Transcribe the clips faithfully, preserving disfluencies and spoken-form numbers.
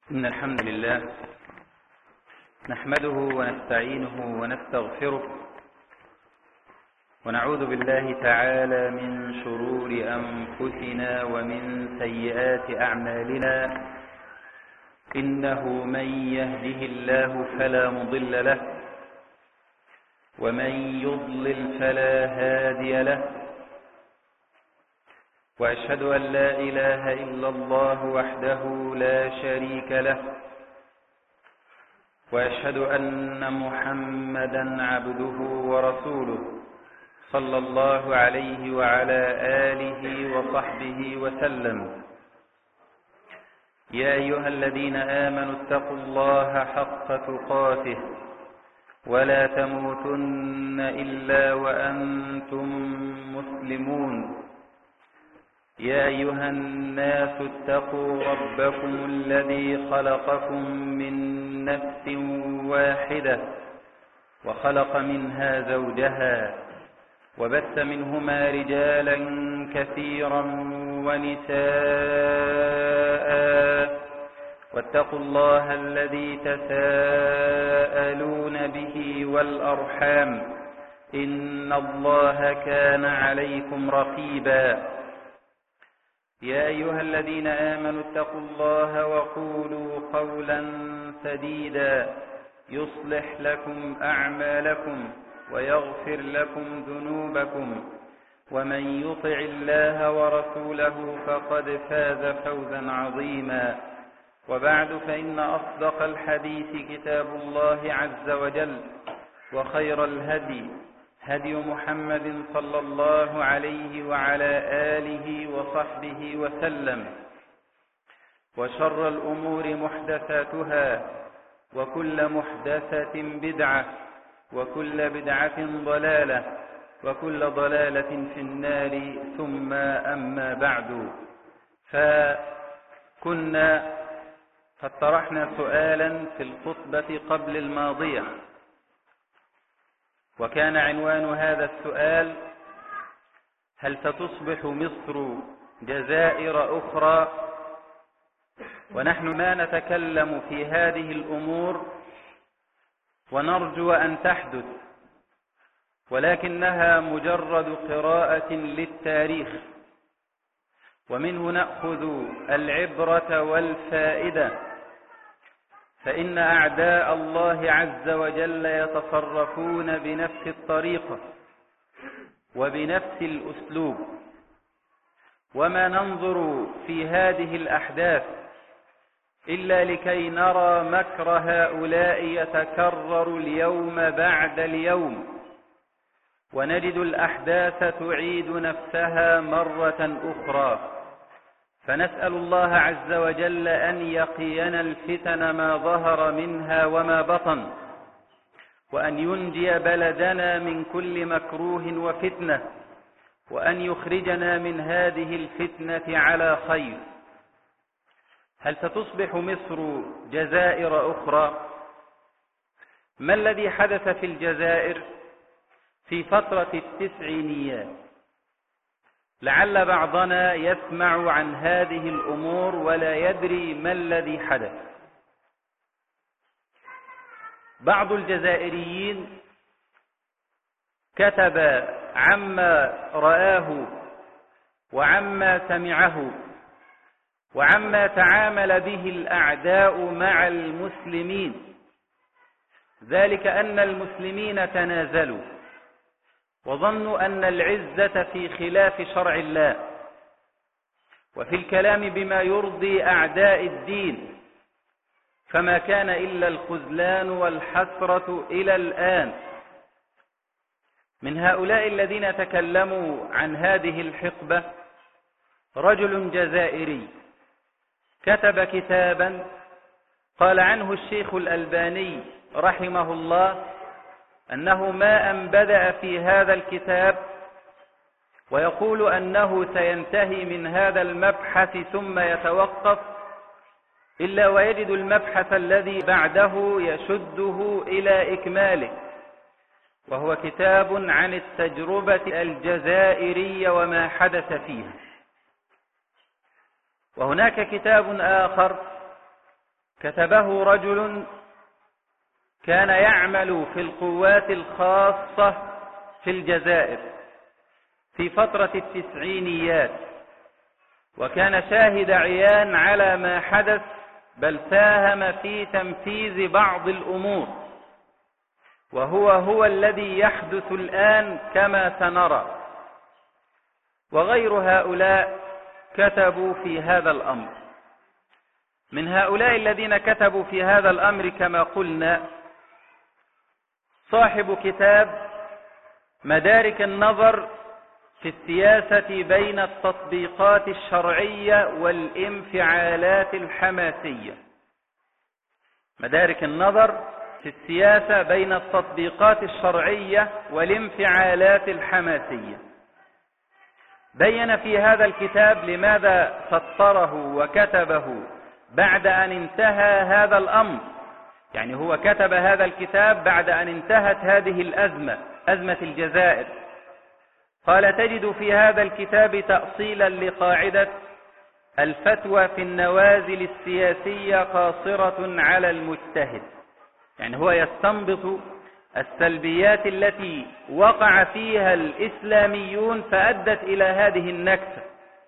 إن الحمد لله نحمده ونستعينه ونستغفره ونعوذ بالله تعالى من شرور أنفسنا ومن سيئات أعمالنا. إنه من يهده الله فلا مضل له ومن يضلل فلا هادي له، وأشهد أن لا إله إلا الله وحده لا شريك له، وأشهد أن محمدا عبده ورسوله صلى الله عليه وعلى آله وصحبه وسلم. يا أيها الذين آمنوا اتقوا الله حق تقاته ولا تموتن إلا وأنتم مسلمون. يا أيها الناس اتقوا ربكم الذي خلقكم من نفس واحدة وخلق منها زوجها وبث منهما رجالا كثيرا ونساء، واتقوا الله الذي تساءلون به والأرحام إن الله كان عليكم رقيبا. يا أيها الذين آمنوا اتقوا الله وقولوا قولا سديدا يصلح لكم أعمالكم ويغفر لكم ذنوبكم، ومن يطع الله ورسوله فقد فاز فوزا عظيما. وبعد، فإن أصدق الحديث كتاب الله عز وجل، وخير الهدي هدي محمد صلى الله عليه وعلى آله وصحبه وسلم، وشر الأمور محدثاتها، وكل محدثة بدعة، وكل بدعة ضلالة، وكل ضلالة في النار. ثم أما بعد، فكنا قد طرحنا سؤالا في الخطبة قبل الماضية، وكان عنوان هذا السؤال: هل ستصبح مصر جزائر أخرى؟ ونحن ما نتكلم في هذه الأمور ونرجو أن تحدث، ولكنها مجرد قراءة للتاريخ، ومنه نأخذ العبرة والفائدة، فإن أعداء الله عز وجل يتصرفون بنفس الطريقة وبنفس الأسلوب، وما ننظر في هذه الأحداث إلا لكي نرى مكر هؤلاء يتكرر اليوم بعد اليوم، ونجد الأحداث تعيد نفسها مرة أخرى. فنسأل الله عز وجل أن يقينا الفتن ما ظهر منها وما بطن، وأن ينجي بلدنا من كل مكروه وفتنة، وأن يخرجنا من هذه الفتنة على خير. هل ستصبح مصر جزائر أخرى؟ ما الذي حدث في الجزائر في فترة التسعينيات؟ لعل بعضنا يسمع عن هذه الأمور ولا يدري ما الذي حدث. بعض الجزائريين كتب عما رآه وعما سمعه وعما تعامل به الأعداء مع المسلمين، ذلك أن المسلمين تنازلوا وظنوا أن العزة في خلاف شرع الله، وفي الكلام بما يرضي أعداء الدين، فما كان إلا الخذلان والحسرة إلى الآن. من هؤلاء الذين تكلموا عن هذه الحقبة رجل جزائري كتب كتابا قال عنه الشيخ الألباني رحمه الله أنه ما أن بدأ في هذا الكتاب ويقول أنه سينتهي من هذا المبحث ثم يتوقف، إلا ويجد المبحث الذي بعده يشده إلى إكماله، وهو كتاب عن التجربة الجزائرية وما حدث فيها. وهناك كتاب آخر كتبه رجل كان يعمل في القوات الخاصة في الجزائر في فترة التسعينيات، وكان شاهد عيان على ما حدث، بل ساهم في تنفيذ بعض الأمور، وهو هو الذي يحدث الآن كما سنرى. وغير هؤلاء كتبوا في هذا الأمر. من هؤلاء الذين كتبوا في هذا الأمر كما قلنا صاحب كتاب مدارك النظر في السياسة بين التطبيقات الشرعية والانفعالات الحماسية. مدارك النظر في السياسة بين التطبيقات الشرعية والانفعالات الحماسية. بين في هذا الكتاب لماذا سطره وكتبه بعد أن انتهى هذا الأمر. يعني هو كتب هذا الكتاب بعد أن انتهت هذه الأزمة، أزمة الجزائر. قال: تجد في هذا الكتاب تأصيلا لقاعدة الفتوى في النوازل السياسية قاصرة على المجتهد. يعني هو يستنبط السلبيات التي وقع فيها الإسلاميون فأدت إلى هذه النكسة،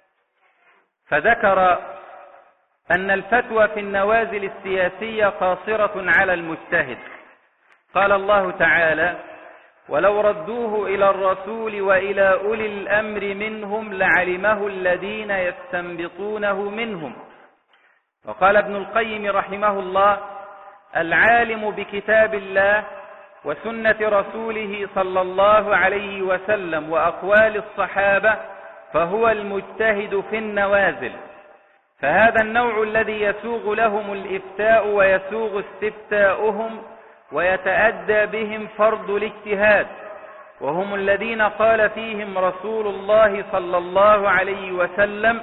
فذكر أن الفتوى في النوازل السياسية قاصرة على المجتهد. قال الله تعالى: ولو ردوه إلى الرسول وإلى أولي الأمر منهم لعلمه الذين يستنبطونه منهم. وقال ابن القيم رحمه الله: العالم بكتاب الله وسنة رسوله صلى الله عليه وسلم وأقوال الصحابة فهو المجتهد في النوازل. فهذا النوع الذي يسوغ لهم الإفتاء ويسوغ استفتاؤهم ويتأدى بهم فرض الاجتهاد، وهم الذين قال فيهم رسول الله صلى الله عليه وسلم: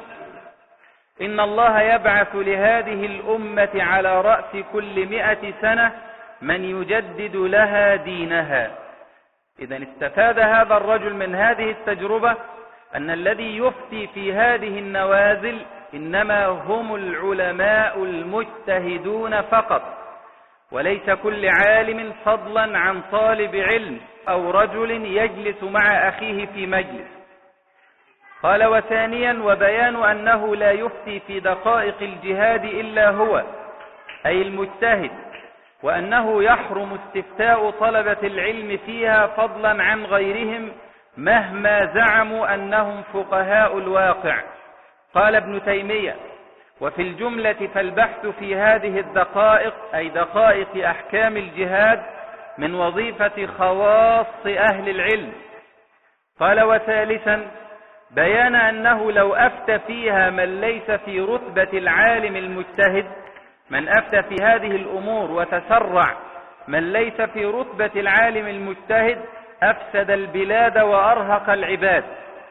إن الله يبعث لهذه الأمة على رأس كل مئة سنة من يجدد لها دينها. إذن استفاد هذا الرجل من هذه التجربة أن الذي يفتي في هذه النوازل إنما هم العلماء المجتهدون فقط، وليس كل عالم، فضلا عن طالب علم أو رجل يجلس مع أخيه في مجلس. قال: وثانيا وبيان أنه لا يفتي في دقائق الجهاد إلا هو، أي المجتهد، وأنه يحرم استفتاء طلبة العلم فيها فضلا عن غيرهم مهما زعموا أنهم فقهاء الواقع. قال ابن تيمية: وفي الجملة فالبحث في هذه الدقائق، أي دقائق أحكام الجهاد، من وظيفة خواص أهل العلم. قال: وثالثا بيان أنه لو أفتى فيها من ليس في رتبة العالم المجتهد، من أفتى في هذه الأمور وتسرع من ليس في رتبة العالم المجتهد أفسد البلاد وأرهق العباد،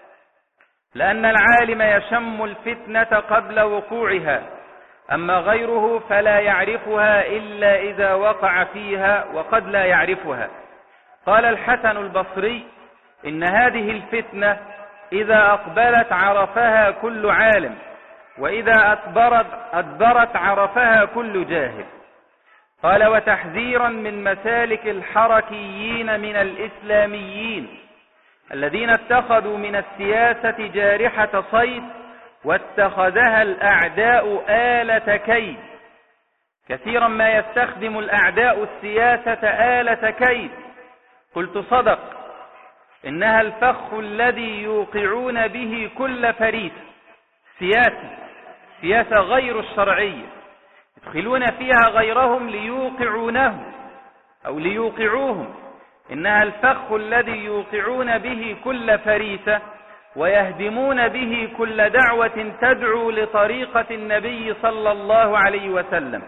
لأن العالم يشم الفتنة قبل وقوعها، أما غيره فلا يعرفها إلا إذا وقع فيها وقد لا يعرفها. قال الحسن البصري: إن هذه الفتنة إذا أقبلت عرفها كل عالم، وإذا أدبرت, أدبرت عرفها كل جاهل. قال: وتحذيرا من مسالك الحركيين من الإسلاميين الذين اتخذوا من السياسة جارحة صيد واتخذها الأعداء آلة كيد. كثيرا ما يستخدم الأعداء السياسة آلة كيد. قلت: صدق، إنها الفخ الذي يوقعون به كل فريس سياسي، سياسة غير الشرعية، يدخلون فيها غيرهم ليوقعونه أو ليوقعوهم. إنها الفخ الذي يوقعون به كل فريسة ويهدمون به كل دعوة تدعو لطريقة النبي صلى الله عليه وسلم.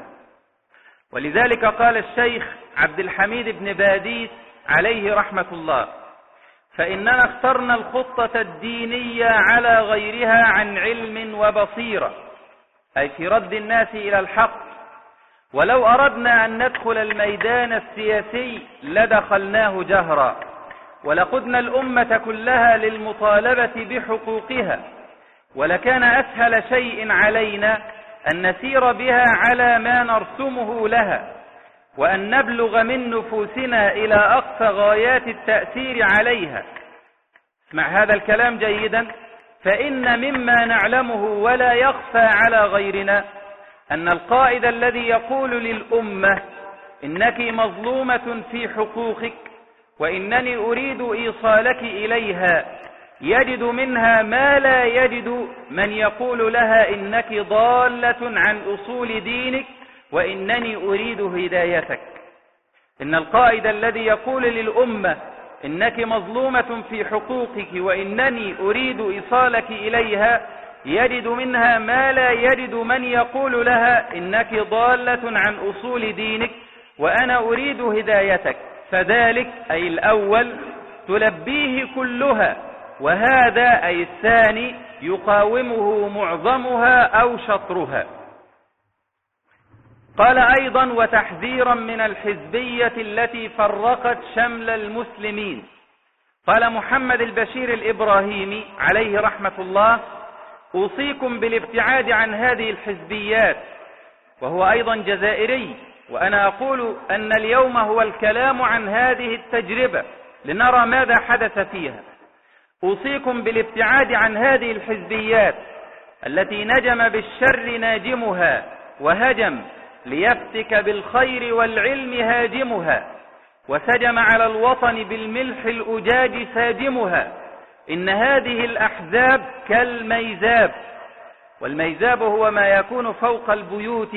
ولذلك قال الشيخ عبد الحميد بن باديس عليه رحمة الله: فإننا اخترنا الخطة الدينية على غيرها عن علم وبصيرة، أي في رد الناس إلى الحق. ولو أردنا أن ندخل الميدان السياسي لدخلناه جهرا، ولقدنا الأمة كلها للمطالبة بحقوقها، ولكان أسهل شيء علينا أن نسير بها على ما نرسمه لها، وأن نبلغ من نفوسنا إلى أقصى غايات التأثير عليها. اسمع هذا الكلام جيدا، فإن مما نعلمه ولا يخفى على غيرنا أن القائد الذي يقول للأمة إنك مظلومة في حقوقك وإنني أريد إيصالك إليها يجد منها ما لا يجد من يقول لها إنك ضالة عن أصول دينك وإنني أريد هدايتك. إن القائد الذي يقول للأمة إنك مظلومة في حقوقك وإنني أريد إيصالك إليها يجد منها ما لا يجد من يقول لها إنك ضالة عن أصول دينك وأنا أريد هدايتك، فذلك أي الأول تلبيه كلها، وهذا أي الثاني يقاومه معظمها أو شطرها. قال أيضا: وتحذيرا من الحزبية التي فرقت شمل المسلمين. قال محمد البشير الإبراهيمي عليه رحمة الله: أوصيكم بالابتعاد عن هذه الحزبيات، وهو أيضا جزائري، وأنا أقول أن اليوم هو الكلام عن هذه التجربة لنرى ماذا حدث فيها. أوصيكم بالابتعاد عن هذه الحزبيات التي نجم بالشر ناجمها وهجم ليفتك بالخير والعلم هاجمها، وسجم على الوطن بالملح الأجاج ساجمها. إن هذه الأحزاب كالميزاب، والميزاب هو ما يكون فوق البيوت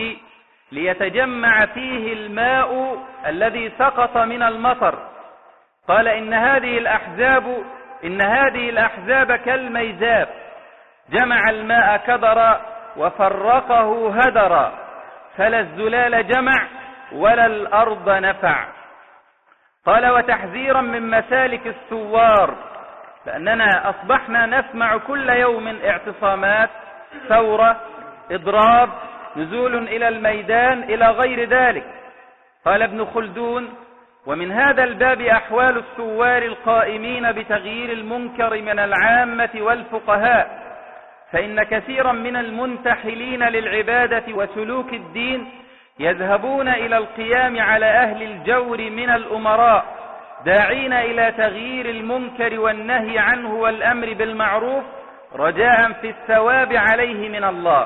ليتجمع فيه الماء الذي سقط من المطر. قال: إن هذه الأحزاب إن هذه الأحزاب كالميزاب، جمع الماء كدرا وفرقه هدرا، فلا الزلال جمع ولا الأرض نفع. قال: وتحذيرا من مسالك الثوار، لأننا أصبحنا نسمع كل يوم اعتصامات، ثورة، إضراب، نزول إلى الميدان إلى غير ذلك. قال ابن خلدون: ومن هذا الباب أحوال الثوار القائمين بتغيير المنكر من العامة والفقهاء، فإن كثيرا من المنتحلين للعبادة وسلوك الدين يذهبون إلى القيام على أهل الجور من الأمراء، داعين إلى تغيير المنكر والنهي عنه والأمر بالمعروف رجاء في الثواب عليه من الله،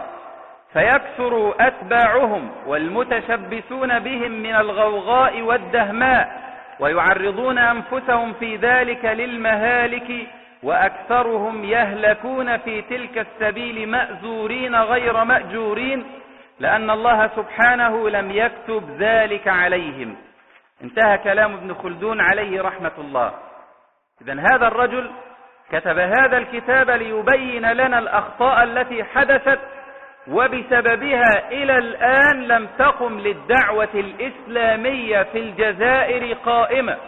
فيكثر أتباعهم والمتشبثون بهم من الغوغاء والدهماء، ويعرضون أنفسهم في ذلك للمهالك، وأكثرهم يهلكون في تلك السبيل مأزورين غير مأجورين، لأن الله سبحانه لم يكتب ذلك عليهم. انتهى كلام ابن خلدون عليه رحمة الله. إذن هذا الرجل كتب هذا الكتاب ليبين لنا الأخطاء التي حدثت، وبسببها إلى الآن لم تقم للدعوة الإسلامية في الجزائر قائمة.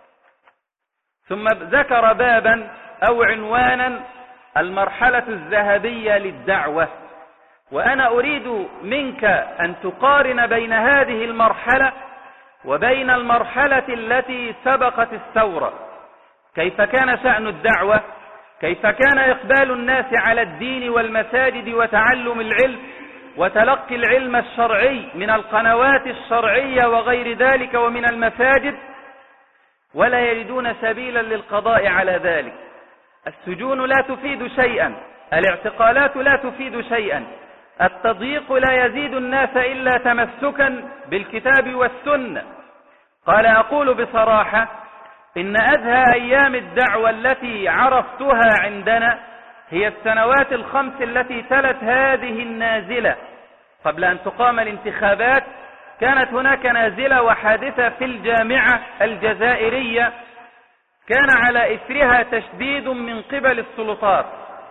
ثم ذكر بابا أو عنوانا: المرحلة الذهبية للدعوة. وأنا أريد منك أن تقارن بين هذه المرحلة وبين المرحلة التي سبقت الثورة. كيف كان شأن الدعوة؟ كيف كان إقبال الناس على الدين والمساجد وتعلم العلم وتلقي العلم الشرعي من القنوات الشرعية وغير ذلك ومن المساجد، ولا يجدون سبيلا للقضاء على ذلك. السجون لا تفيد شيئا، الاعتقالات لا تفيد شيئا، التضييق لا يزيد الناس إلا تمسكا بالكتاب والسنة. قال: أقول بصراحة إن أزهى أيام الدعوة التي عرفتها عندنا هي السنوات الخمس التي تلت هذه النازلة. قبل أن تقام الانتخابات كانت هناك نازلة وحادثة في الجامعة الجزائرية كان على إثرها تشديد من قبل السلطات.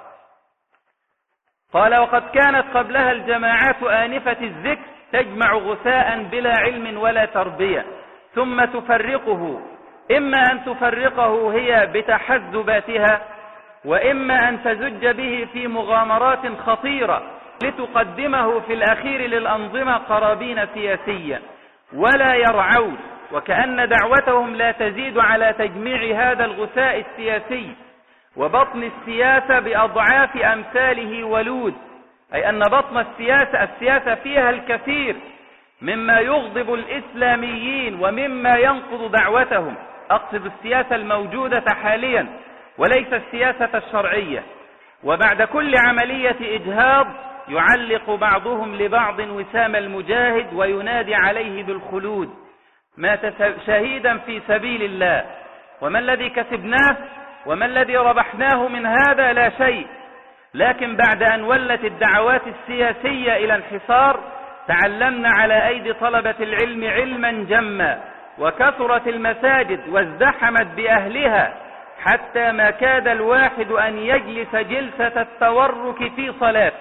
قال: وقد كانت قبلها الجماعات آنفة الذكر تجمع غثاء بلا علم ولا تربية ثم تفرقه، إما أن تفرقه هي بتحزباتها، وإما أن تزج به في مغامرات خطيرة لتقدمه في الأخير للأنظمة قرابين سياسية، ولا يرعون، وكأن دعوتهم لا تزيد على تجميع هذا الغثاء السياسي وبطن السياسة بأضعاف أمثاله ولود، أي أن بطن السياسة السياسة فيها الكثير مما يغضب الإسلاميين ومما ينقض دعوتهم. أقصد السياسة الموجودة حاليا وليس السياسة الشرعية. وبعد كل عملية إجهاض يعلق بعضهم لبعض وسام المجاهد وينادي عليه بالخلود مات شهيدا في سبيل الله. وما الذي كسبناه وما الذي ربحناه من هذا؟ لا شيء. لكن بعد أن ولت الدعوات السياسية إلى انحصار تعلمنا على أيدي طلبة العلم علما جما، وكثرت المساجد وازدحمت بأهلها حتى ما كاد الواحد أن يجلس جلسة التورك في صلاة.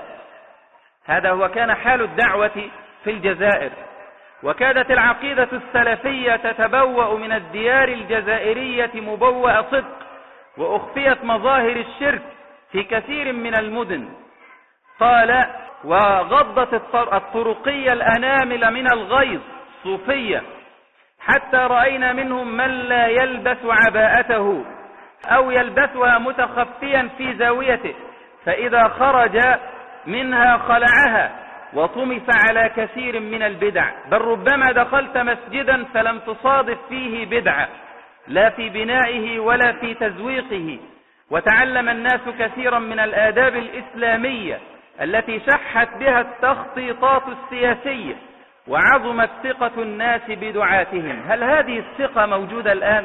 هذا هو كان حال الدعوة في الجزائر. وكادت العقيدة السلفية تتبوأ من الديار الجزائرية مبوأ صدق، وأخفيت مظاهر الشرك في كثير من المدن. قال: وغضت الطرقية الأنامل من الغيظ صوفية، حتى رأينا منهم من لا يلبس عباءته أو يلبسها متخفيا في زاويته، فإذا خرج منها خلعها، وطمس على كثير من البدع. بل ربما دخلت مسجدا فلم تصادف فيه بدعة، لا في بنائه ولا في تزويقه. وتعلم الناس كثيرا من الآداب الإسلامية التي شحت بها التخطيطات السياسية، وعظمت ثقة الناس بدعاتهم. هل هذه الثقة موجودة الآن؟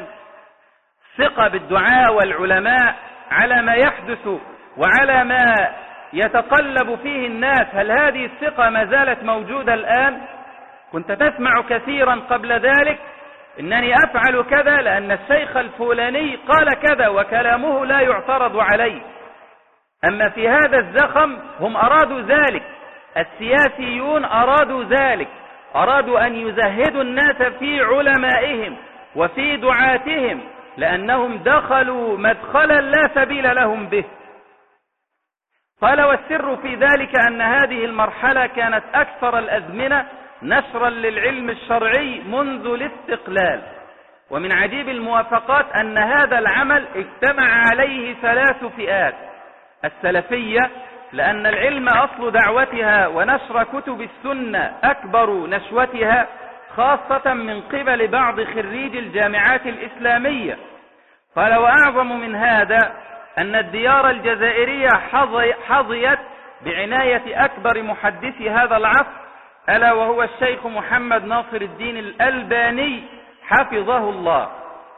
ثقة بالدعاء والعلماء على ما يحدث وعلى ما يتقلب فيه الناس، هل هذه الثقة ما زالت موجودة الآن؟ كنت تسمع كثيرا قبل ذلك: إنني أفعل كذا لأن الشيخ الفلاني قال كذا، وكلامه لا يعترض عليه. أما في هذا الزخم هم أرادوا ذلك، السياسيون أرادوا ذلك، أرادوا أن يزهدوا الناس في علمائهم وفي دعاتهم، لأنهم دخلوا مدخلا لا سبيل لهم به. قال: والسر في ذلك أن هذه المرحلة كانت أكثر الأزمنة نشرا للعلم الشرعي منذ الاستقلال. ومن عجيب الموافقات أن هذا العمل اجتمع عليه ثلاث فئات: السلفية، لأن العلم أصل دعوتها ونشر كتب السنة أكبر نشوتها، خاصة من قبل بعض خريج الجامعات الإسلامية. قال: وأعظم من هذا أن الديار الجزائرية حظيت بعناية أكبر محدثي هذا العصر، ألا وهو الشيخ محمد ناصر الدين الألباني حفظه الله.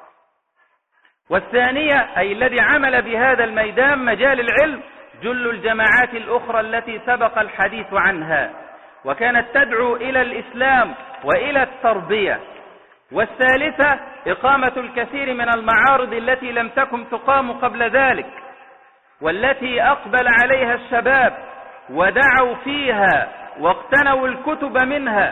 والثانية، أي الذي عمل بهذا الميدان مجال العلم، جل الجماعات الأخرى التي سبق الحديث عنها، وكانت تدعو إلى الإسلام وإلى التربية. والثالثة، إقامة الكثير من المعارض التي لم تكن تقام قبل ذلك، والتي أقبل عليها الشباب ودعوا فيها واقتنوا الكتب منها.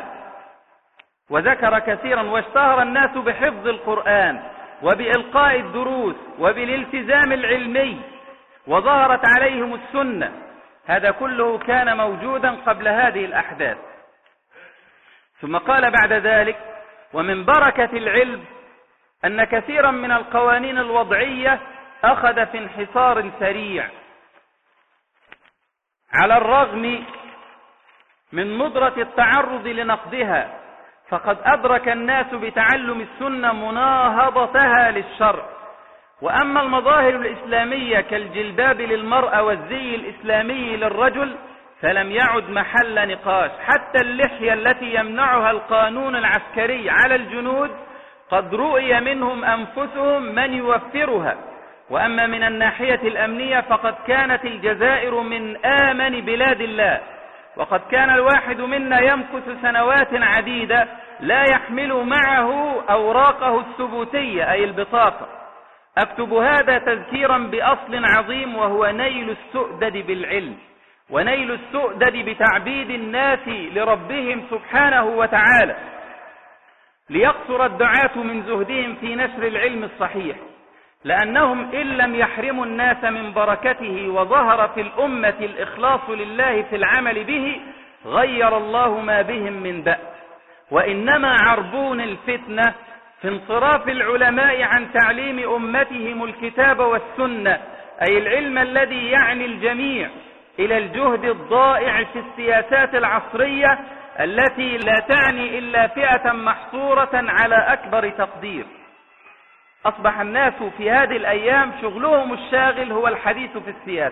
وذكر كثيرا: واشتهر الناس بحفظ القرآن وبإلقاء الدروس وبالالتزام العلمي، وظهرت عليهم السنة. هذا كله كان موجودا قبل هذه الأحداث. ثم قال بعد ذلك: ومن بركة العلم أن كثيرا من القوانين الوضعية أخذ في انحصار سريع، على الرغم من ندرة التعرض لنقدها، فقد أدرك الناس بتعلم السنة مناهضتها للشرع. وأما المظاهر الإسلامية كالجلباب للمرأة والزي الإسلامي للرجل فلم يعد محل نقاش. حتى اللحية التي يمنعها القانون العسكري على الجنود قد رؤي منهم أنفسهم من يوفرها. وأما من الناحية الأمنية فقد كانت الجزائر من آمن بلاد الله، وقد كان الواحد منا يمكث سنوات عديدة لا يحمل معه أوراقه الثبوتية أي البطاقة. أكتب هذا تذكيرا بأصل عظيم، وهو نيل السؤدد بالعلم، ونيل السؤدد بتعبيد الناس لربهم سبحانه وتعالى، ليقصر الدعاة من زهدهم في نشر العلم الصحيح، لأنهم إن لم يحرموا الناس من بركته وظهر في الأمة الإخلاص لله في العمل به غير الله ما بهم من بأس. وإنما عربون الفتنة في انصراف العلماء عن تعليم أمتهم الكتاب والسنة، أي العلم الذي يعني الجميع، إلى الجهد الضائع في السياسات العصرية التي لا تعني إلا فئة محصورة على أكبر تقدير. أصبح الناس في هذه الأيام شغلهم الشاغل هو الحديث في السياسة،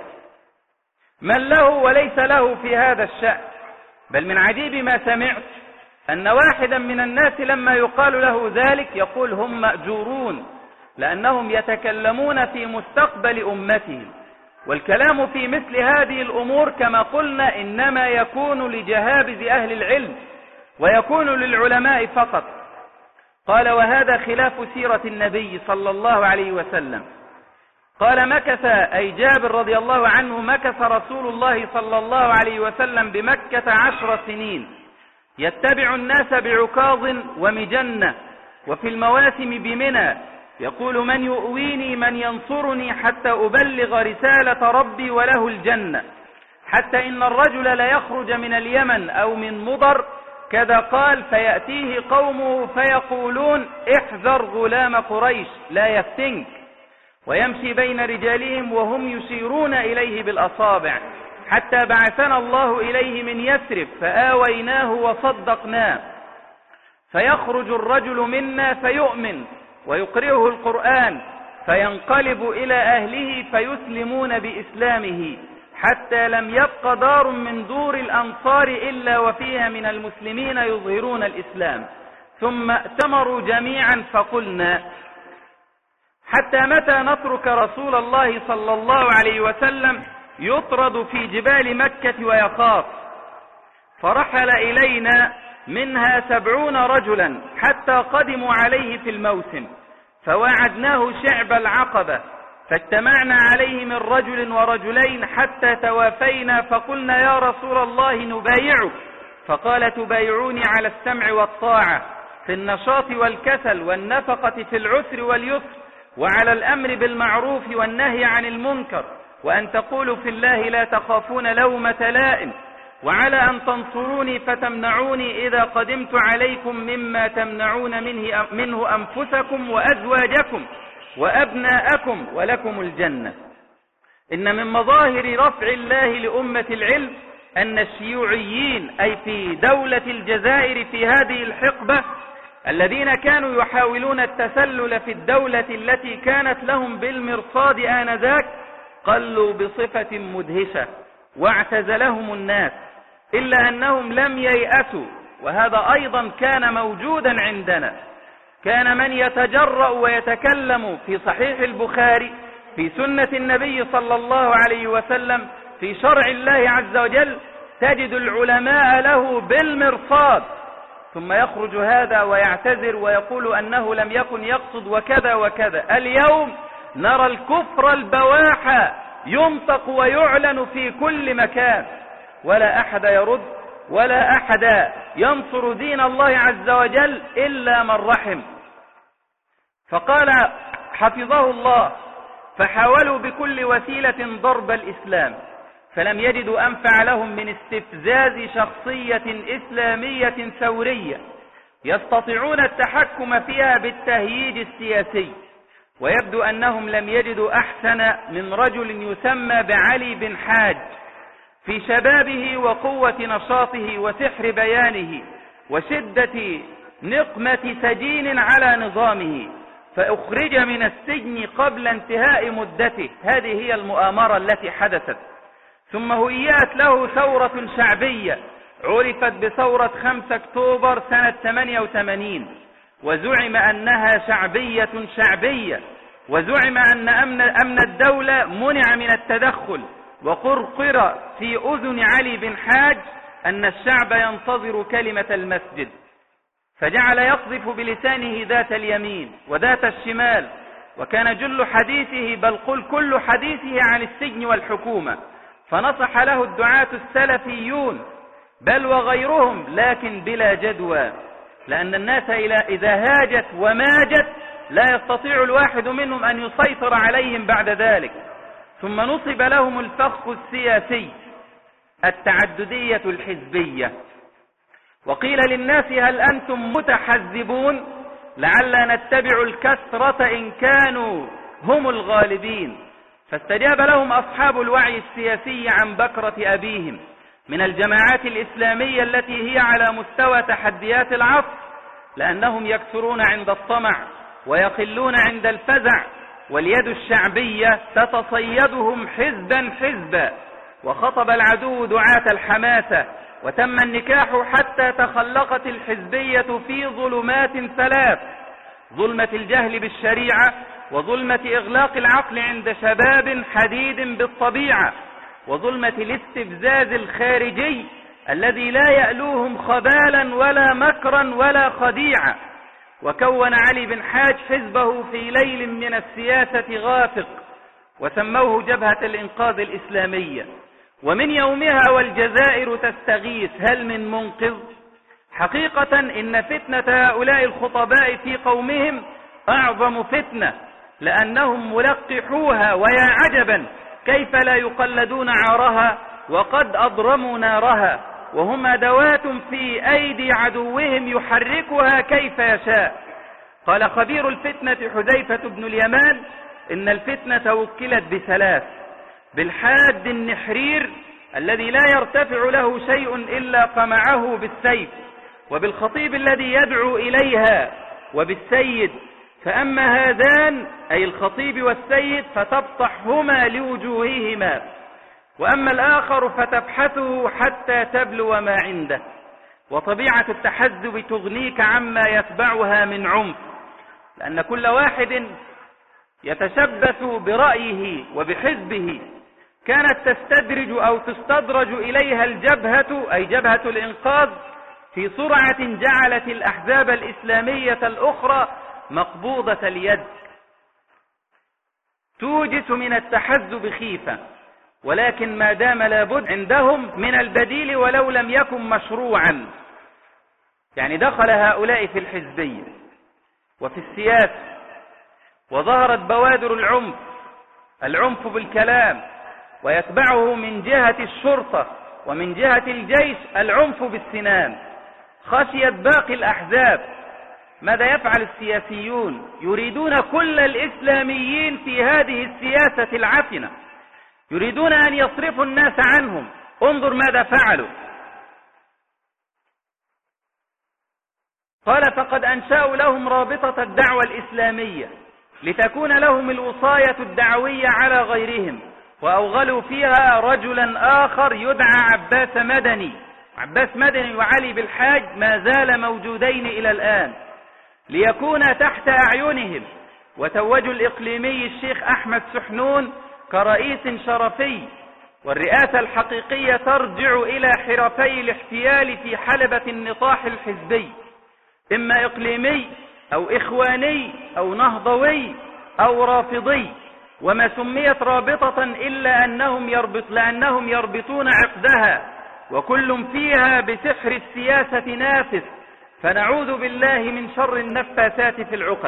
من له وليس له في هذا الشأن. بل من عجيب ما سمعت أن واحدا من الناس لما يقال له ذلك يقول هم مأجورون لأنهم يتكلمون في مستقبل أمتهم، والكلام في مثل هذه الأمور كما قلنا إنما يكون لجهابذ أهل العلم ويكون للعلماء فقط. قال وهذا خلاف سيرة النبي صلى الله عليه وسلم. قال مكث أي جابر رضي الله عنه مكث رسول الله صلى الله عليه وسلم بمكة عشر سنين يتبع الناس بعكاظ ومجنة وفي المواسم بمنى، يقول من يؤويني من ينصرني حتى أبلغ رسالة ربي وله الجنة، حتى إن الرجل لا يخرج من اليمن أو من مضر كذا قال فيأتيه قومه فيقولون احذر غلام قريش لا يفتنك، ويمشي بين رجالهم وهم يشيرون إليه بالأصابع، حتى بعثنا الله إليه من يثرب فآويناه وصدقناه، فيخرج الرجل منا فيؤمن ويقرئه القرآن فينقلب إلى أهله فيسلمون بإسلامه، حتى لم يبق دار من دور الأنصار إلا وفيها من المسلمين يظهرون الإسلام، ثم ائتمروا جميعا فقلنا حتى متى نترك رسول الله صلى الله عليه وسلم يطرد في جبال مكة ويخاف؟ فرحل إلينا منها سبعون رجلا حتى قدموا عليه في الموسم، فواعدناه شعب العقبة، فاجتمعنا عليه من رجل ورجلين حتى توافينا، فقلنا يا رسول الله نبايعك، فقال تبايعوني على السمع والطاعة في النشاط والكسل والنفقة في العسر واليسر، وعلى الأمر بالمعروف والنهي عن المنكر، وأن تقولوا في الله لا تخافون لومة لائم، وعلى أن تنصروني فتمنعوني إذا قدمت عليكم مما تمنعون منه, منه أنفسكم وأزواجكم وأبناءكم ولكم الجنة. إن من مظاهر رفع الله لأمة العلم أن الشيوعيين أي في دولة الجزائر في هذه الحقبة الذين كانوا يحاولون التسلل في الدولة التي كانت لهم بالمرصاد آنذاك قلوا بصفة مدهشة واعتزلهم الناس، إلا أنهم لم ييأسوا، وهذا أيضا كان موجودا عندنا. كان من يتجرأ ويتكلم في صحيح البخاري في سنة النبي صلى الله عليه وسلم في شرع الله عز وجل تجد العلماء له بالمرصاد، ثم يخرج هذا ويعتذر ويقول أنه لم يكن يقصد وكذا وكذا. اليوم نرى الكفر البواح ينطق ويعلن في كل مكان، ولا أحد يرد ولا أحد ينصر دين الله عز وجل إلا من رحم. فقال حفظه الله فحاولوا بكل وسيلة ضرب الإسلام فلم يجدوا أنفع لهم من استفزاز شخصية إسلامية ثورية يستطيعون التحكم فيها بالتهييج السياسي، ويبدو أنهم لم يجدوا أحسن من رجل يسمى بعلي بن حاج في شبابه وقوة نشاطه وسحر بيانه وشدة نقمة سجين على نظامه، فأخرج من السجن قبل انتهاء مدته. هذه هي المؤامرة التي حدثت. ثم هيئت له ثورة شعبية عرفت بثورة خمسة أكتوبر سنة ثمانية وثمانين، وزعم أنها شعبية شعبية، وزعم أن أمن, أمن الدولة منع من التدخل، وقرقر في أذن علي بن حاج أن الشعب ينتظر كلمة المسجد، فجعل يقذف بلسانه ذات اليمين وذات الشمال، وكان جل حديثه بل قل كل حديثه عن السجن والحكومة. فنصح له الدعاة السلفيون بل وغيرهم لكن بلا جدوى، لأن الناس إذا هاجت وماجت لا يستطيع الواحد منهم أن يسيطر عليهم بعد ذلك. ثم نصب لهم الفخ السياسي التعددية الحزبية، وقيل للناس هل أنتم متحزبون لعل نتبع الكثرة إن كانوا هم الغالبين. فاستجاب لهم أصحاب الوعي السياسي عن بكرة أبيهم من الجماعات الإسلامية التي هي على مستوى تحديات العصر، لأنهم يكثرون عند الطمع ويقلون عند الفزع، واليد الشعبية تتصيدهم حزبا حزبا. وخطب العدو دعاة الحماسة، وتم النكاح حتى تخلقت الحزبية في ظلمات ثلاث: ظلمة الجهل بالشريعة، وظلمة إغلاق العقل عند شباب حديد بالطبيعة، وظلمة الاستفزاز الخارجي الذي لا يألوهم خبالا ولا مكرا ولا خديعة. وكون علي بن حاج حزبه في ليل من السياسة غافق، وسموه جبهة الإنقاذ الإسلامية. ومن يومها والجزائر تستغيث هل من منقذ. حقيقة إن فتنة هؤلاء الخطباء في قومهم أعظم فتنة، لأنهم ملقحوها، ويا عجبا كيف لا يقلدون عارها وقد أضرموا نارها، وهم أدوات في أيدي عدوهم يحركها كيف يشاء. قال خبير الفتنة حذيفة بن اليمان إن الفتنة وكلت بثلاث: بالحاد النحرير الذي لا يرتفع له شيء إلا قمعه بالسيف، وبالخطيب الذي يدعو إليها، وبالسيد، فأما هذان أي الخطيب والسيد فتبطحهما لوجوههما، وأما الآخر فتبحثه حتى تبلو ما عنده. وطبيعة التحزب تغنيك عما يتبعها من عنف، لأن كل واحد يتشبث برأيه وبحزبه. كانت تستدرج أو تستدرج إليها الجبهة أي جبهة الإنقاذ في سرعة جعلت الأحزاب الإسلامية الأخرى مقبوضة اليد، توجس من التحزب خيفة، ولكن ما دام لابد عندهم من البديل ولو لم يكن مشروعا. يعني دخل هؤلاء في الحزبية وفي السياسة، وظهرت بوادر العنف، العنف بالكلام، ويتبعه من جهة الشرطة ومن جهة الجيش العنف بالسنان. خشيت باقي الأحزاب. ماذا يفعل السياسيون؟ يريدون كل الإسلاميين في هذه السياسة العفنة، يريدون أن يصرفوا الناس عنهم. انظر ماذا فعلوا. قال فقد أنشأوا لهم رابطة الدعوة الإسلامية لتكون لهم الوصاية الدعوية على غيرهم، وأوغلوا فيها رجلا آخر يدعى عباس مدني. عباس مدني وعلي بالحاج ما زال موجودين إلى الآن، ليكون تحت أعينهم. وتوجوا الإقليمي الشيخ أحمد سحنون كرئيس شرفي، والرئاسة الحقيقية ترجع إلى حرفي الاحتيال في حلبة النطاح الحزبي، إما إقليمي أو إخواني أو نهضوي أو رافضي. وما سميت رابطة إلا أنهم يربط لأنهم يربطون عقدها، وكل فيها بسحر السياسة نافس، فنعوذ بالله من شر النفاثات في العقد.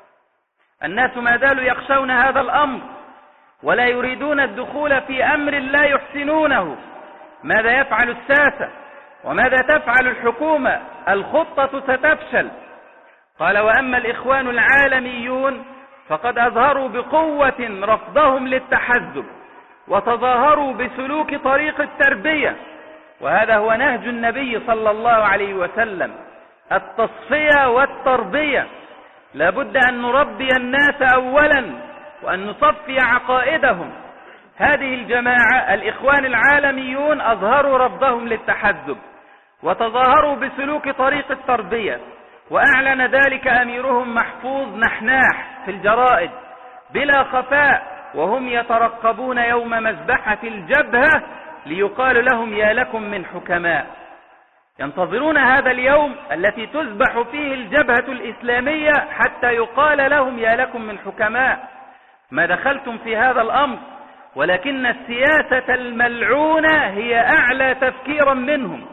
الناس ما زالوا يخشون هذا الأمر ولا يريدون الدخول في أمر لا يحسنونه. ماذا يفعل الساسة وماذا تفعل الحكومة؟ الخطة ستفشل. قال وأما الإخوان العالميون فقد أظهروا بقوة رفضهم للتحزب، وتظاهروا بسلوك طريق التربية، وهذا هو نهج النبي صلى الله عليه وسلم، التصفية والتربية. لابد أن نربي الناس أولا وأن نصفي عقائدهم. هذه الجماعة الإخوان العالميون أظهروا رفضهم للتحزب، وتظاهروا بسلوك طريق التربية، وأعلن ذلك أميرهم محفوظ نحناح في الجرائد بلا خفاء، وهم يترقبون يوم مذبحة الجبهة ليقال لهم يا لكم من حكماء. ينتظرون هذا اليوم التي تذبح فيه الجبهة الإسلامية حتى يقال لهم يا لكم من حكماء. ما دخلتم في هذا الأمر، ولكن السياسة الملعونة هي أعلى تفكيرا منهم،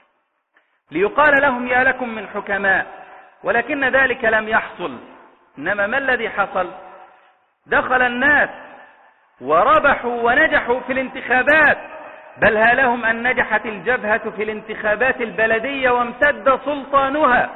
ليقال لهم يا لكم من حكماء، ولكن ذلك لم يحصل. إنما ما الذي حصل؟ دخل الناس وربحوا ونجحوا في الانتخابات، بل ها لهم أن نجحت الجبهة في الانتخابات البلدية وامتد سلطانها،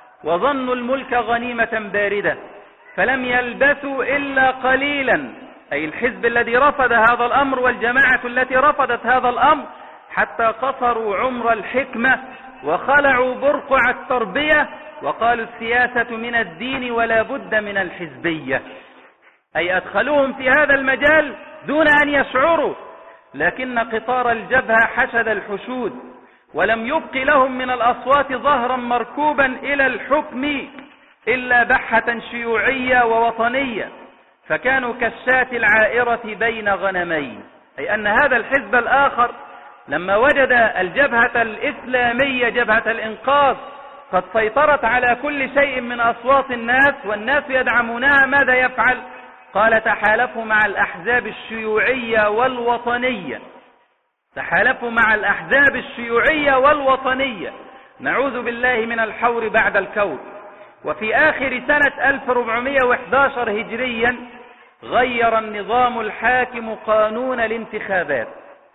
وظنوا الملك غنيمة باردة، فلم يلبثوا إلا قليلا أي الحزب الذي رفض هذا الأمر والجماعة التي رفضت هذا الأمر، حتى قصروا عمر الحكمة وخلعوا برقع التربية وقالوا السياسة من الدين ولا بد من الحزبية، أي أدخلوهم في هذا المجال دون أن يشعروا، لكن قطار الجبهة حشد الحشود ولم يبق لهم من الأصوات ظهرا مركوبا إلى الحكم إلا بحة شيوعية ووطنية، فكانوا كالشاة العائرة بين غنمين. أي أن هذا الحزب الآخر لما وجد الجبهة الإسلامية جبهة الإنقاذ قد سيطرت على كل شيء من أصوات الناس والناس يدعمونها، ماذا يفعل؟ قال تحالفوا مع الأحزاب الشيوعية والوطنية، تحالفوا مع الأحزاب الشيوعية والوطنية، نعوذ بالله من الحور بعد الكور. وفي آخر سنة ألف وأربعمائة وأحد عشر هجريا غير النظام الحاكم قانون الانتخابات،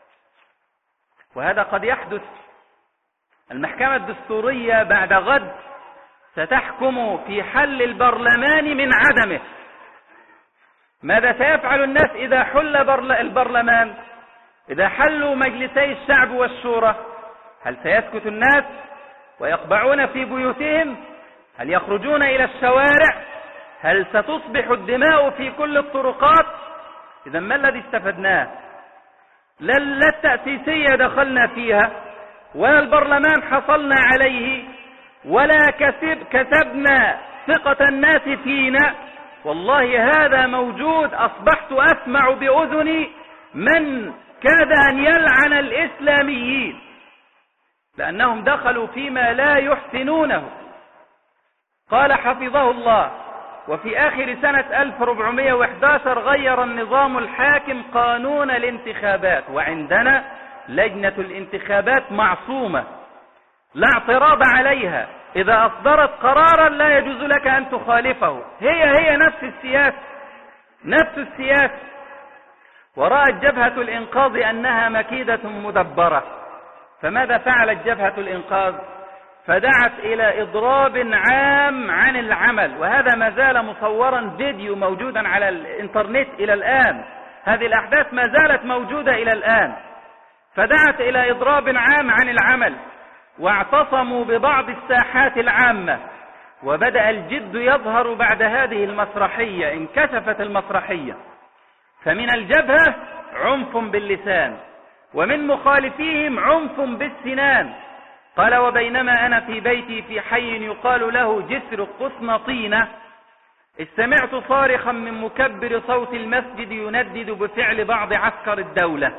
وهذا قد يحدث. المحكمة الدستورية بعد غد ستحكم في حل البرلمان من عدمه. ماذا سيفعل الناس إذا حل البرلمان؟ إذا حلوا مجلسي الشعب والشورى، هل سيسكت الناس ويقبعون في بيوتهم؟ هل يخرجون إلى الشوارع؟ هل ستصبح الدماء في كل الطرقات؟ إذا ما الذي استفدناه؟ لا التأسيسية دخلنا فيها، ولا البرلمان حصلنا عليه، ولا كسب كسبنا ثقة الناس فينا. والله هذا موجود. أصبحت أسمع بأذني من كاد أن يلعن الإسلاميين لأنهم دخلوا فيما لا يحسنونه. قال حفظه الله: وفي آخر سنة ألف وأربعمائة وأحد عشر غير النظام الحاكم قانون الانتخابات، وعندنا لجنة الانتخابات معصومة لا اعتراض عليها، إذا أصدرت قرارا لا يجوز لك أن تخالفه. هي هي نفس السياسة نفس السياسة ورأت جبهة الإنقاذ أنها مكيدة مدبرة، فماذا فعلت جبهة الإنقاذ؟ فدعت إلى إضراب عام عن العمل، وهذا ما زال مصورا فيديو موجودا على الإنترنت إلى الآن، هذه الأحداث ما زالت موجودة إلى الآن. فدعت إلى إضراب عام عن العمل، واعتصموا ببعض الساحات العامة، وبدأ الجد يظهر بعد هذه المسرحية. انكشفت المسرحية، فمن الجبهة عنف باللسان، ومن مخالفيهم عنف بالسنان. قال: وبينما أنا في بيتي في حي يقال له جسر قسنطينة، استمعت صارخا من مكبر صوت المسجد يندد بفعل بعض عسكر الدولة،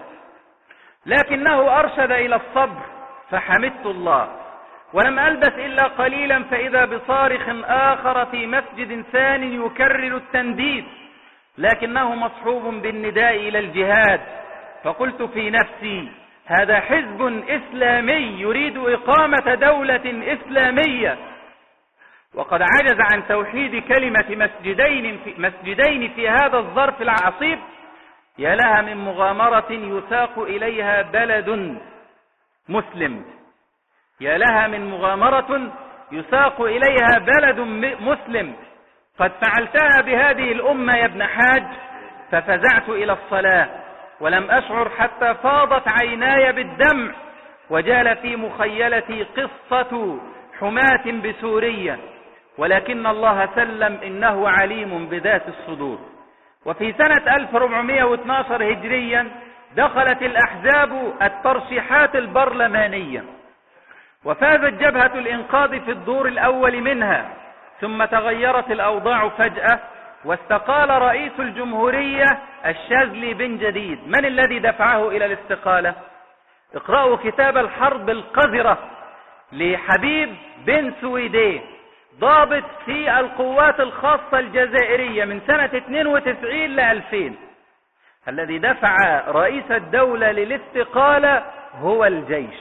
لكنه أرشد إلى الصبر، فحمدت الله، ولم ألبث إلا قليلا فإذا بصارخ آخر في مسجد ثاني يكرر التنديد، لكنه مصحوب بالنداء إلى الجهاد. فقلت في نفسي: هذا حزب إسلامي يريد إقامة دولة إسلامية، وقد عجز عن توحيد كلمة مسجدين في, مسجدين في هذا الظرف العصيب. يا لها من مغامرة يساق إليها بلد مسلم، يا لها من مغامرة يساق إليها بلد مسلم. قد فعلتها بهذه الأمة يا ابن حاج. ففزعت إلى الصلاة ولم أشعر حتى فاضت عيناي بالدمع، وجال في مخيلتي قصة حماة بسوريا، ولكن الله سلم، إنه عليم بذات الصدور. وفي سنة ألف وأربعمائة واثني عشر هجريا دخلت الأحزاب الترشيحات البرلمانية، وفازت جبهة الإنقاذ في الدور الأول منها، ثم تغيرت الأوضاع فجأة، واستقال رئيس الجمهورية الشاذلي بن جديد. من الذي دفعه إلى الاستقالة؟ اقرأوا كتاب الحرب القذرة لحبيب بن سويدي، ضابط في القوات الخاصة الجزائرية من سنة اثنين وتسعين ل ألفين. الذي دفع رئيس الدولة للاستقالة هو الجيش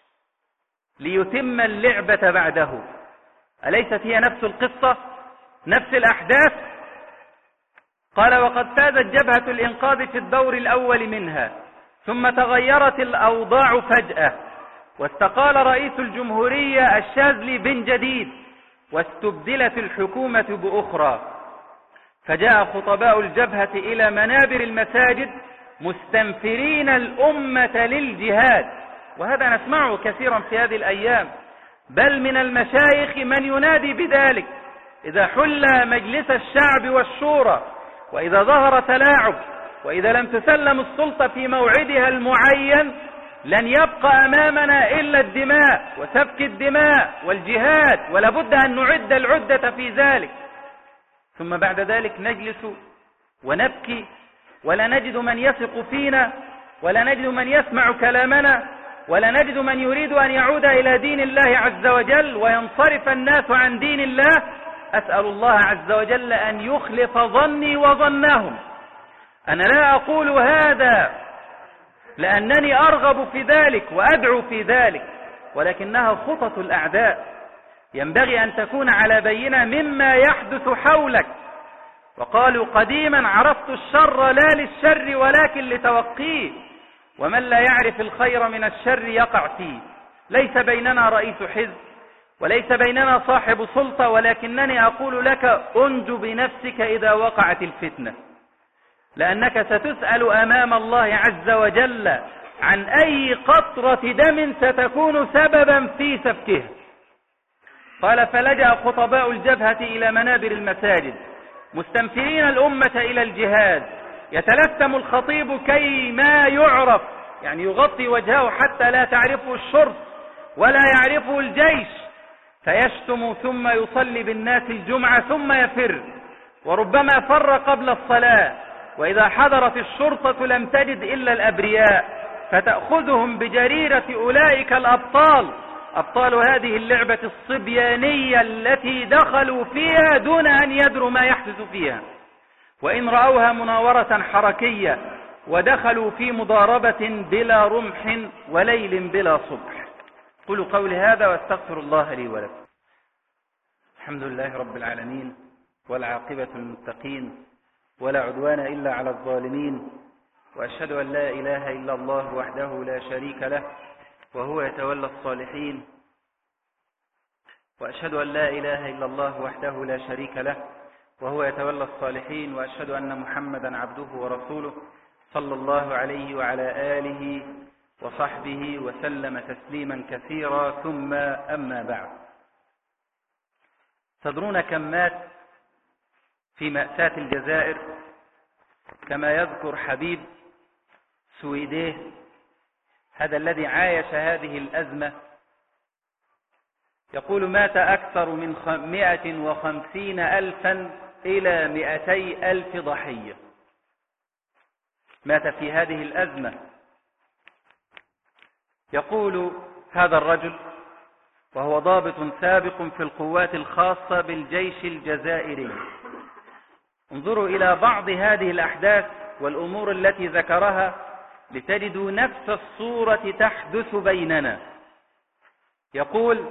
ليتم اللعبة بعده. أليست هي نفس القصة، نفس الأحداث؟ قال: وقد فازت جبهة الإنقاذ في الدور الأول منها، ثم تغيرت الأوضاع فجأة، واستقال رئيس الجمهورية الشاذلي بن جديد، واستبدلت الحكومة بأخرى. فجاء خطباء الجبهة إلى منابر المساجد مستنفرين الأمة للجهاد، وهذا نسمعه كثيرا في هذه الأيام، بل من المشايخ من ينادي بذلك إذا حل مجلس الشعب والشورى، وإذا ظهر تلاعب، وإذا لم تسلم السلطة في موعدها المعين، لن يبقى أمامنا إلا الدماء وسفك الدماء والجهاد، ولا بد أن نعد العدة في ذلك. ثم بعد ذلك نجلس ونبكي ولا نجد من يثق فينا، ولا نجد من يسمع كلامنا، ولا نجد من يريد أن يعود إلى دين الله عز وجل وينصرف الناس عن دين الله. أسأل الله عز وجل أن يخلف ظني وظنهم. أنا لا أقول هذا لأنني أرغب في ذلك وأدعو في ذلك، ولكنها خطط الأعداء، ينبغي أن تكون على بينة مما يحدث حولك. وقالوا قديما: عرفت الشر لا للشر ولكن لتوقيه، ومن لا يعرف الخير من الشر يقع فيه. ليس بيننا رئيس حزب وليس بيننا صاحب سلطة، ولكنني أقول لك: أنج بنفسك إذا وقعت الفتنة، لأنك ستسأل أمام الله عز وجل عن أي قطرة دم ستكون سببا في سفكها. قال: فلجأ خطباء الجبهة إلى منابر المساجد مستنفرين الأمة إلى الجهاد، يتلثم الخطيب كي ما يعرف، يعني يغطي وجهه حتى لا تعرفه الشرطة ولا يعرفه الجيش، فيشتم ثم يصلي بالناس الجمعة ثم يفر، وربما فر قبل الصلاة. وإذا حضرت الشرطة لم تجد إلا الأبرياء، فتأخذهم بجريرة أولئك الأبطال، أبطال هذه اللعبة الصبيانية التي دخلوا فيها دون أن يدروا ما يحدث فيها، وإن رأوها مناورة حركية، ودخلوا في مضاربة بلا رمح وليل بلا صبح. قولوا قولي هذا واستغفر الله لي ولكم. الحمد لله رب العالمين، والعاقبة للمتقين، ولا عدوان إلا على الظالمين، وأشهد أن لا إله إلا الله وحده لا شريك له وهو يتولى الصالحين، وأشهد أن لا إله إلا الله وحده لا شريك له وهو يتولى الصالحين، وأشهد أن محمدا عبده ورسوله صلى الله عليه وعلى آله وصحبه وسلم تسليما كثيرا. ثم أما بعد، تدرون كم مات في مأساة الجزائر؟ كما يذكر حبيب سويديه، هذا الذي عايش هذه الأزمة، يقول: مات أكثر من مئة وخمسين ألفا إلى مئتي ألف ضحية، مات في هذه الأزمة. يقول هذا الرجل وهو ضابط سابق في القوات الخاصة بالجيش الجزائري: انظروا إلى بعض هذه الأحداث والأمور التي ذكرها لتجدوا نفس الصورة تحدث بيننا. يقول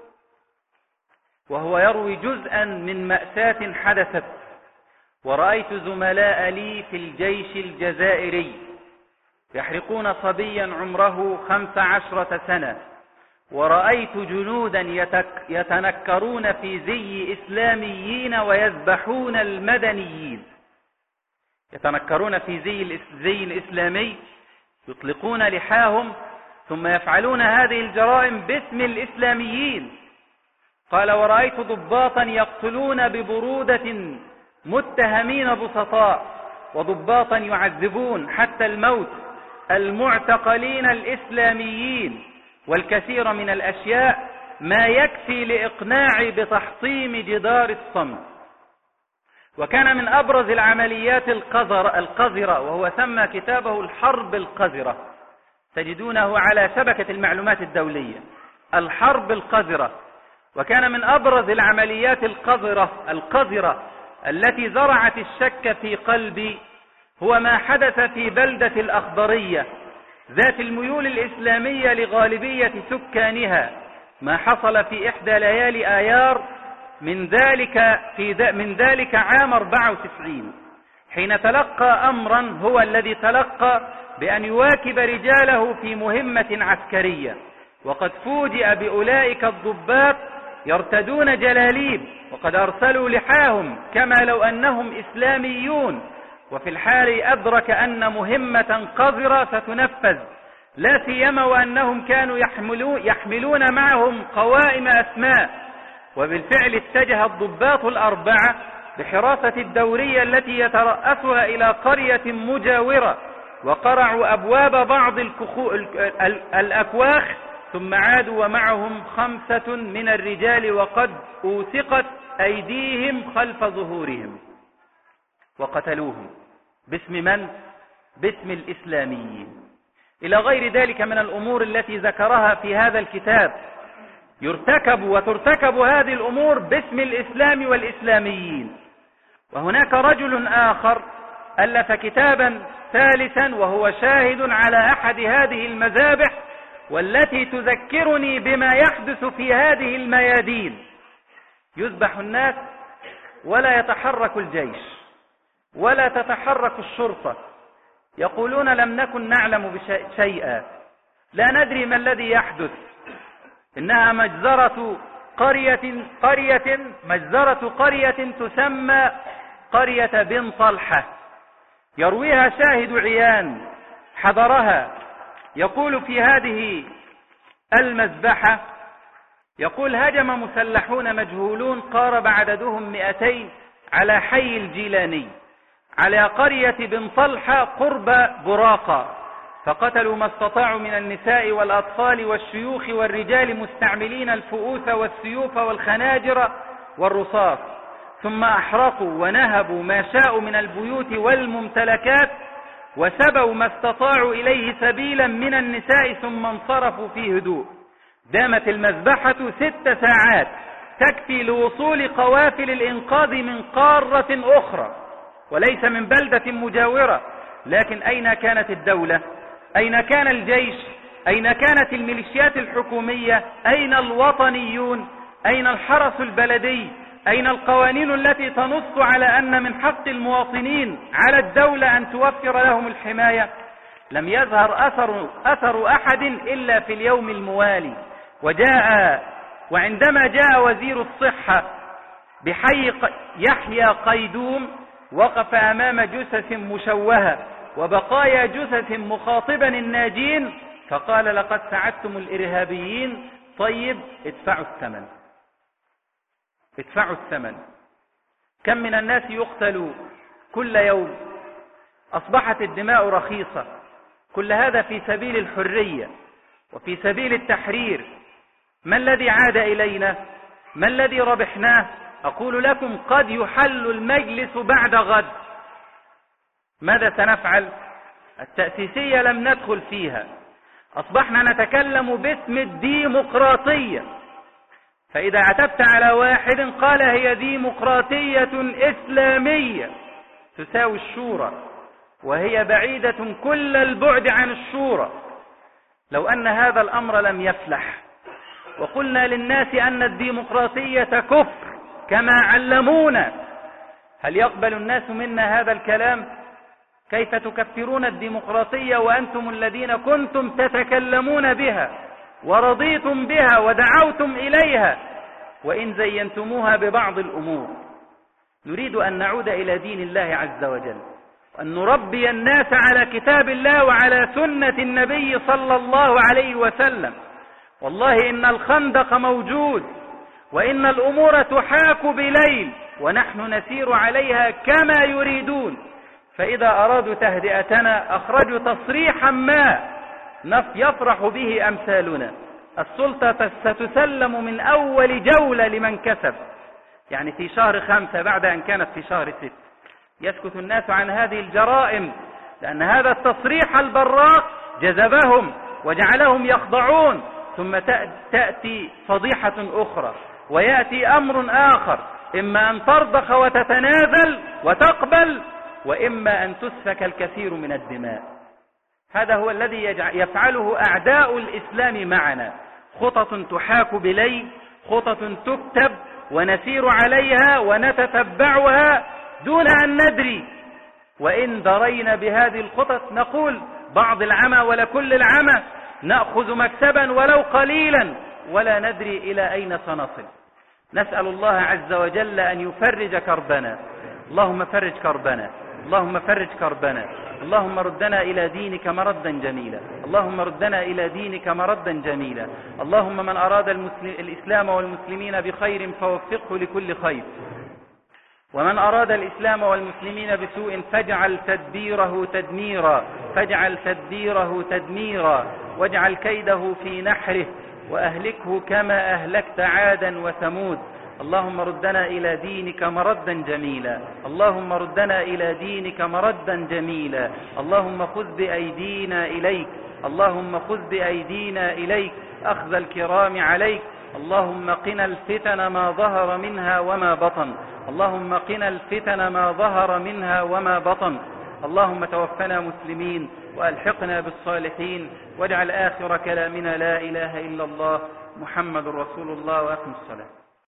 وهو يروي جزءا من مأساة حدثت: ورأيت زملاء لي في الجيش الجزائري يحرقون صبيا عمره خمس عشرة سنة، ورأيت جنودا يتنكرون في زي إسلاميين ويذبحون المدنيين، يتنكرون في زي, زي الإسلامي، يطلقون لحاهم ثم يفعلون هذه الجرائم باسم الإسلاميين. قال: ورأيت ضباطا يقتلون ببرودة متهمين بسطاء، وضباطا يعذبون حتى الموت المعتقلين الإسلاميين، والكثير من الأشياء ما يكفي لإقناعي بتحطيم جدار الصمت. وكان من أبرز العمليات القذرة، وهو سمى كتابه الحرب القذرة، تجدونه على شبكة المعلومات الدولية، الحرب القذرة. وكان من أبرز العمليات القذرة القذرة التي زرعت الشك في قلبي هو ما حدث في بلدة الأخضرية ذات الميول الإسلامية لغالبية سكانها، ما حصل في إحدى ليالي آيار من ذلك في من ذلك عام أربعة وتسعين، حين تلقى أمرا هو الذي تلقى بأن يواكب رجاله في مهمة عسكرية، وقد فوجئ بأولئك الضباط يرتدون جلاليب وقد أرسلوا لحاهم كما لو أنهم إسلاميون، وفي الحال أدرك أن مهمة قذرة ستنفذ، لا سيما وأنهم كانوا يحملون معهم قوائم أسماء. وبالفعل اتجه الضباط الأربعة بحراسة الدورية التي يترأسها إلى قرية مجاورة، وقرعوا أبواب بعض الأكواخ، ثم عادوا ومعهم خمسة من الرجال وقد أوثقت أيديهم خلف ظهورهم، وقتلوهم باسم من؟ باسم الإسلاميين. إلى غير ذلك من الأمور التي ذكرها في هذا الكتاب، يرتكب وترتكب هذه الأمور باسم الإسلام والإسلاميين. وهناك رجل آخر ألف كتابا ثالثا وهو شاهد على أحد هذه المذابح، والتي تذكرني بما يحدث في هذه الميادين. يذبح الناس ولا يتحرك الجيش ولا تتحرك الشرطة، يقولون لم نكن نعلم شيئا، لا ندري ما الذي يحدث، إنها مجزرة قرية قرية مجزرة قرية تسمى قرية بن طلحة، يرويها شاهد عيان حضرها. يقول في هذه المذبحة، يقول هجم مسلحون مجهولون قارب عددهم مئتين على حي الجيلاني على قرية بن طلحة قرب براقة، فقتلوا ما استطاعوا من النساء والأطفال والشيوخ والرجال مستعملين الفؤوس والسيوف والخناجر والرصاص، ثم أحرقوا ونهبوا ما شاءوا من البيوت والممتلكات، وسبوا ما استطاعوا إليه سبيلا من النساء، ثم انصرفوا في هدوء. دامت المذبحة ست ساعات تكفي لوصول قوافل الإنقاذ من قارة أخرى وليس من بلدة مجاورة. لكن أين كانت الدولة؟ أين كان الجيش؟ أين كانت الميليشيات الحكومية؟ أين الوطنيون؟ أين الحرس البلدي؟ أين القوانين التي تنص على أن من حق المواطنين على الدولة أن توفر لهم الحماية؟ لم يظهر أثر, أثر أحد إلا في اليوم الموالي. وجاء وعندما جاء وزير الصحة بحي يحيى قيدوم، وقف أمام جثث مشوهة وبقايا جثث مخاطبا الناجين، فقال لقد ساعدتم الإرهابيين، طيب ادفعوا الثمن، ادفعوا الثمن. كم من الناس يقتل كل يوم، أصبحت الدماء رخيصة، كل هذا في سبيل الحرية وفي سبيل التحرير. ما الذي عاد إلينا؟ ما الذي ربحناه؟ أقول لكم قد يحل المجلس بعد غد. ماذا سنفعل؟ التأسيسية لم ندخل فيها، أصبحنا نتكلم باسم الديمقراطية، فإذا عتبت على واحد قال هي ديمقراطية إسلامية تساوي الشورى، وهي بعيدة كل البعد عن الشورى. لو أن هذا الأمر لم يفلح وقلنا للناس أن الديمقراطية كفر كما علمونا، هل يقبل الناس منا هذا الكلام؟ كيف تكفرون الديمقراطية وأنتم الذين كنتم تتكلمون بها ورضيتم بها ودعوتم إليها، وإن زينتموها ببعض الأمور؟ نريد أن نعود إلى دين الله عز وجل، وأن نربي الناس على كتاب الله وعلى سنة النبي صلى الله عليه وسلم. والله إن الخندق موجود، وإن الأمور تحاك بليل، ونحن نسير عليها كما يريدون. فإذا أرادوا تهدئتنا أخرجوا تصريحا ما يفرح به أمثالنا. السلطة ستسلم من أول جولة لمن كسب، يعني في شهر خمسة بعد أن كانت في شهر ست. يسكت الناس عن هذه الجرائم لأن هذا التصريح البراق جذبهم وجعلهم يخضعون، ثم تأتي فضيحة أخرى ويأتي أمر آخر، إما أن ترضخ وتتنازل وتقبل، وإما أن تسفك الكثير من الدماء. هذا هو الذي يفعله أعداء الإسلام معنا، خطط تحاك بليل، خطط تكتب ونسير عليها ونتتبعها دون أن ندري. وإن درينا بهذه الخطط نقول بعض العمى ولا كل العمى، نأخذ مكسبا ولو قليلا ولا ندري إلى أين سنصل. نسأل الله عز وجل أن يفرج كربنا. اللهم فرج كربنا، اللهم فرج كربنا. اللهم ردنا إلى دينك مردا جميلا، اللهم ردنا إلى دينك مردا جميلا. اللهم من أراد المسلم الإسلام والمسلمين بخير فوفقه لكل خير، ومن أراد الإسلام والمسلمين بسوء فاجعل تدبيره تدميرا، فاجعل تدبيره تدميرا، واجعل كيده في نحره، وأهلكه كما أهلكت عادا وثمود. اللهم ردنا إلى دينك مردا جميلا، اللهم ردنا إلى دينك مردا جميلا. اللهم خذ بأيدينا إليك، اللهم خذ بأيدينا إليك أخذ الكرام عليك. اللهم قنا الفتن ما ظهر منها وما بطن، اللهم قنا الفتن ما ظهر منها وما بطن. اللهم توفنا مسلمين وألحقنا بالصالحين، واجعل آخر كلامنا لا إله إلا الله محمد رسول الله، وأقم الصلاة.